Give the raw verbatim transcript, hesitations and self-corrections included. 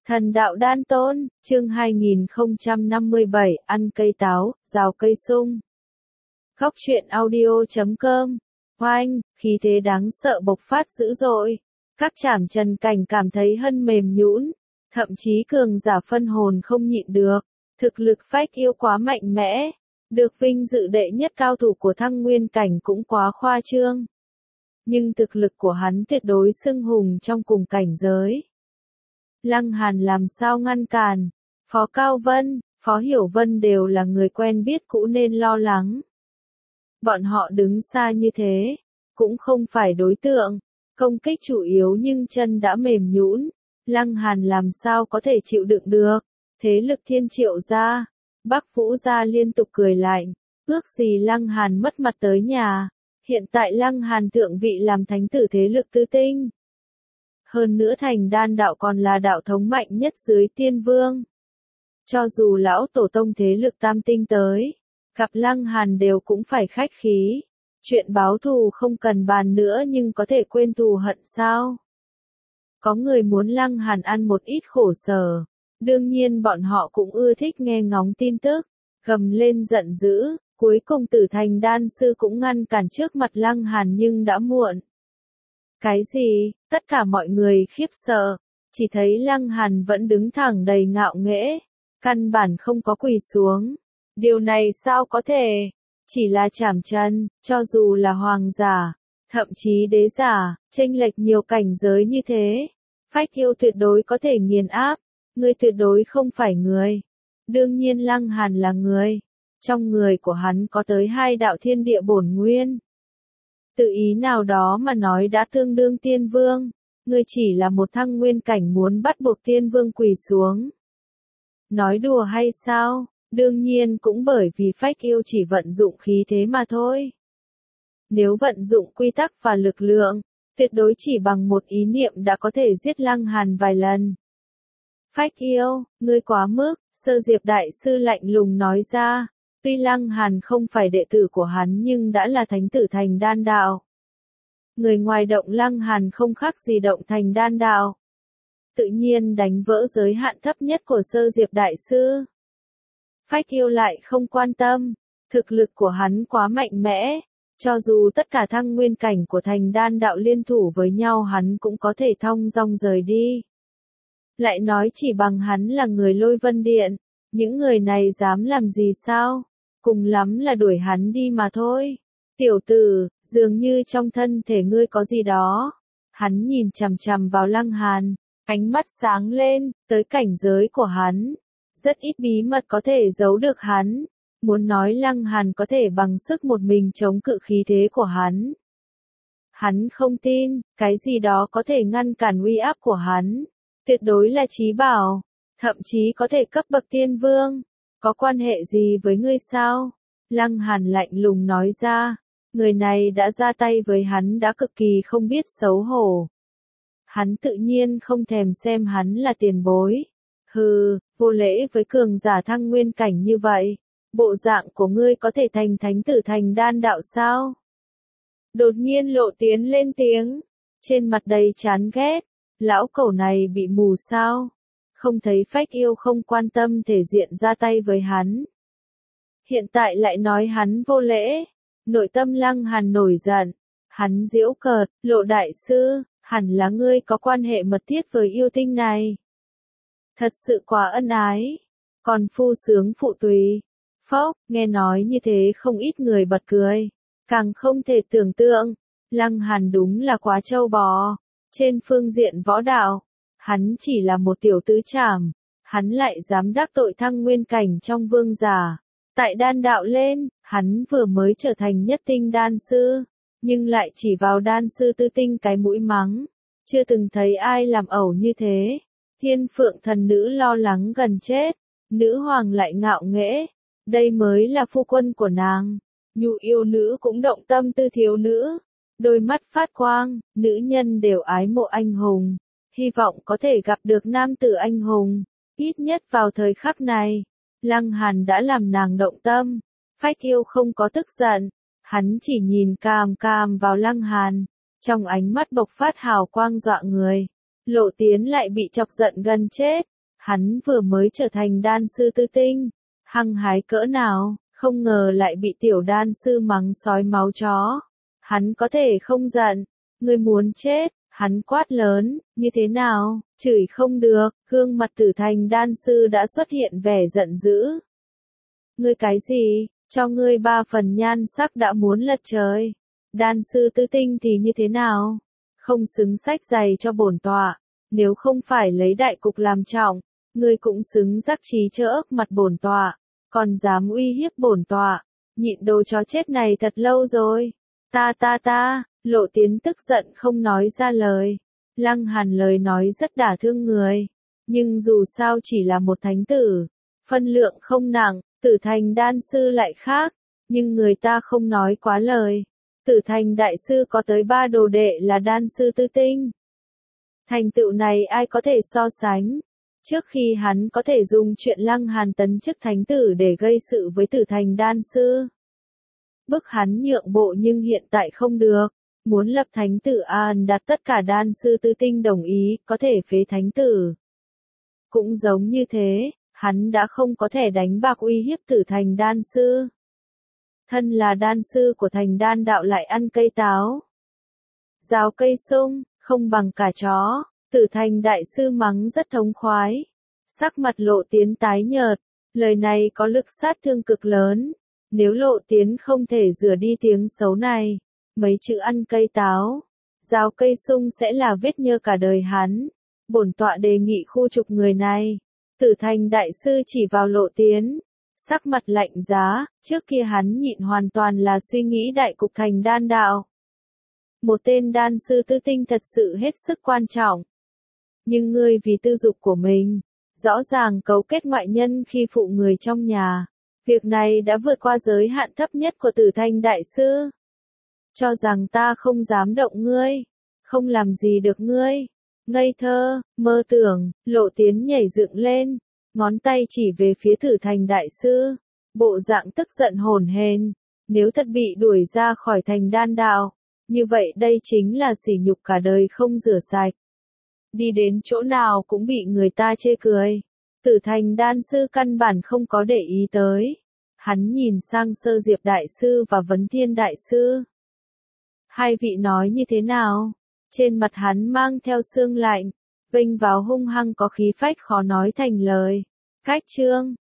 Thần đạo đan tôn, chương hai nghìn không trăm năm mươi bảy, ăn cây táo, rào cây sung. Góc truyện audio chấm com. Oanh, khí thế đáng sợ bộc phát dữ dội. Các trảm trần cảnh cảm thấy hân mềm nhũn, thậm chí cường giả phân hồn không nhịn được. Thực lực phách yêu quá mạnh mẽ, được vinh dự đệ nhất cao thủ của thăng nguyên cảnh cũng quá khoa trương. Nhưng thực lực của hắn tuyệt đối xưng hùng trong cùng cảnh giới. Lăng Hàn làm sao ngăn cản, Phó Cao Vân, Phó Hiểu Vân đều là người quen biết cũ nên lo lắng. Bọn họ đứng xa như thế, cũng không phải đối tượng, công kích chủ yếu nhưng chân đã mềm nhũn, Lăng Hàn làm sao có thể chịu đựng được, thế lực Thiên Triệu gia, Bắc Vũ gia liên tục cười lạnh, ước gì Lăng Hàn mất mặt tới nhà, hiện tại Lăng Hàn thượng vị làm thánh tử thế lực tứ tinh. Hơn nữa thành đan đạo còn là đạo thống mạnh nhất dưới tiên vương. Cho dù lão tổ tông thế lực tam tinh tới, gặp Lăng Hàn đều cũng phải khách khí. Chuyện báo thù không cần bàn nữa nhưng có thể quên thù hận sao? Có người muốn Lăng Hàn ăn một ít khổ sở. Đương nhiên bọn họ cũng ưa thích nghe ngóng tin tức. Gầm lên giận dữ, cuối cùng tử thành đan sư cũng ngăn cản trước mặt Lăng Hàn nhưng đã muộn. Cái gì? Tất cả mọi người khiếp sợ, chỉ thấy Lăng Hàn vẫn đứng thẳng đầy ngạo nghễ, căn bản không có quỳ xuống. Điều này sao có thể? Chỉ là trảm chân, cho dù là hoàng giả, thậm chí đế giả, chênh lệch nhiều cảnh giới như thế, phách yêu tuyệt đối có thể nghiền áp, ngươi tuyệt đối không phải người. Đương nhiên Lăng Hàn là người, trong người của hắn có tới hai đạo thiên địa bổn nguyên. Tự ý nào đó mà nói đã tương đương tiên vương, ngươi chỉ là một thăng nguyên cảnh muốn bắt buộc tiên vương quỳ xuống. Nói đùa hay sao? Đương nhiên cũng bởi vì phách yêu chỉ vận dụng khí thế mà thôi. Nếu vận dụng quy tắc và lực lượng, tuyệt đối chỉ bằng một ý niệm đã có thể giết Lăng Hàn vài lần. Phách yêu, ngươi quá mức, Sơ Diệp Đại Sư lạnh lùng nói ra. Tuy Lăng Hàn không phải đệ tử của hắn nhưng đã là thánh tử thành đan đạo. Người ngoài động Lăng Hàn không khác gì động thành đan đạo. Tự nhiên đánh vỡ giới hạn thấp nhất của Sơ Diệp Đại Sư. Phách yêu lại không quan tâm, thực lực của hắn quá mạnh mẽ, cho dù tất cả thăng nguyên cảnh của thành đan đạo liên thủ với nhau hắn cũng có thể thong dong rời đi. Lại nói chỉ bằng hắn là người Lôi Vân Điện, những người này dám làm gì sao? Cùng lắm là đuổi hắn đi mà thôi. Tiểu tử, dường như trong thân thể ngươi có gì đó. Hắn nhìn chằm chằm vào Lăng Hàn, ánh mắt sáng lên, tới cảnh giới của hắn. Rất ít bí mật có thể giấu được hắn. Muốn nói Lăng Hàn có thể bằng sức một mình chống cự khí thế của hắn. Hắn không tin, cái gì đó có thể ngăn cản uy áp của hắn. Tuyệt đối là chí bảo, thậm chí có thể cấp bậc tiên vương. Có quan hệ gì với ngươi sao? Lăng Hàn lạnh lùng nói ra, người này đã ra tay với hắn đã cực kỳ không biết xấu hổ. Hắn tự nhiên không thèm xem hắn là tiền bối. Hừ, vô lễ với cường giả thăng nguyên cảnh như vậy. Bộ dạng của ngươi có thể thành thánh tử thành đan đạo sao? Đột nhiên Lộ Tiến lên tiếng, trên mặt đầy chán ghét. Lão cẩu này bị mù sao? Không thấy phách yêu không quan tâm thể diện ra tay với hắn. Hiện tại lại nói hắn vô lễ. Nội tâm Lăng Hàn nổi giận. Hắn giễu cợt, Lộ Đại Sư, hẳn là ngươi có quan hệ mật thiết với yêu tinh này. Thật sự quá ân ái. Còn phu sướng phụ tùy. Phốc, nghe nói như thế không ít người bật cười. Càng không thể tưởng tượng. Lăng Hàn đúng là quá trâu bò. Trên phương diện võ đạo, hắn chỉ là một tiểu tứ trảm, hắn lại dám đắc tội thăng nguyên cảnh trong vương giả. Tại đan đạo lên, hắn vừa mới trở thành nhất tinh đan sư, nhưng lại chỉ vào đan sư tư tinh cái mũi mắng. Chưa từng thấy ai làm ẩu như thế. Thiên Phượng thần nữ lo lắng gần chết, nữ hoàng lại ngạo nghễ, đây mới là phu quân của nàng. Nhu yêu nữ cũng động tâm tư thiếu nữ. Đôi mắt phát quang, nữ nhân đều ái mộ anh hùng, hy vọng có thể gặp được nam tử anh hùng, ít nhất vào thời khắc này. Lăng Hàn đã làm nàng động tâm, phách yêu không có tức giận, hắn chỉ nhìn càm càm vào Lăng Hàn, trong ánh mắt bộc phát hào quang dọa người. Lộ Tiến lại bị chọc giận gần chết, Hắn vừa mới trở thành đan sư tư tinh, hăng hái cỡ nào, không ngờ lại bị tiểu đan sư mắng sói máu chó. Hắn có thể không giận, ngươi muốn chết, hắn quát lớn, như thế nào, chửi không được, gương mặt tử thành đan sư đã xuất hiện vẻ giận dữ. Ngươi cái gì, cho ngươi ba phần nhan sắc đã muốn lật trời. Đan sư tư tinh thì như thế nào? Không xứng sách giày cho bổn tọa, nếu không phải lấy đại cục làm trọng, ngươi cũng xứng rắc trí chớ ức mặt bổn tọa, còn dám uy hiếp bổn tọa, nhịn đồ chó chết này thật lâu rồi. Ta ta ta, Lộ Tiến tức giận không nói ra lời. Lăng Hàn lời nói rất đả thương người, nhưng dù sao chỉ là một thánh tử, phân lượng không nặng, Tử Thành đan sư lại khác, nhưng người ta không nói quá lời. Tử Thành đại sư có tới ba đồ đệ là đan sư tư tinh. Thành tựu này ai có thể so sánh? Trước khi hắn có thể dùng chuyện Lăng Hàn tấn chức thánh tử để gây sự với Tử Thành đan sư, bức hắn nhượng bộ, nhưng hiện tại không được. Muốn lập thánh tử an đặt tất cả đan sư tư tinh đồng ý, có thể phế thánh tử. Cũng giống như thế, hắn đã không có thể đánh bạc uy hiếp Tử Thành đan sư. Thân là đan sư của Thành đan đạo lại ăn cây táo, rào cây sung, không bằng cả chó. Tử Thành đại sư mắng rất thống khoái. Sắc mặt Lộ Tiến tái nhợt, lời này có lực sát thương cực lớn. Nếu Lộ Tiến không thể rửa đi tiếng xấu này, mấy chữ ăn cây táo, rào cây sung sẽ là vết nhơ cả đời hắn. Bổn tọa đề nghị khu trục người này. Tử Thành đại sư chỉ vào Lộ Tiến, sắc mặt lạnh giá, trước kia hắn nhịn hoàn toàn là suy nghĩ đại cục Thành đan đạo. Một tên đan sư tư tinh thật sự hết sức quan trọng. Nhưng ngươi vì tư dục của mình, rõ ràng cấu kết ngoại nhân khi phụ người trong nhà. Việc này đã vượt qua giới hạn thấp nhất của Tử Thành đại sư. Cho rằng ta không dám động ngươi, không làm gì được ngươi. Ngây thơ, mơ tưởng. Lộ Tiến nhảy dựng lên, ngón tay chỉ về phía Tử Thành đại sư, bộ dạng tức giận hổn hển. Nếu thật bị đuổi ra khỏi Thành đan đạo, như vậy đây chính là sỉ nhục cả đời không rửa sạch. Đi đến chỗ nào cũng bị người ta chê cười. Tử Thành đan sư căn bản không có để ý tới. Hắn nhìn sang Sơ Diệp đại sư và Vấn Thiên đại sư. Hai vị nói như thế nào? Trên mặt hắn mang theo sương lạnh, vênh vào hung hăng có khí phách khó nói thành lời. Cách chương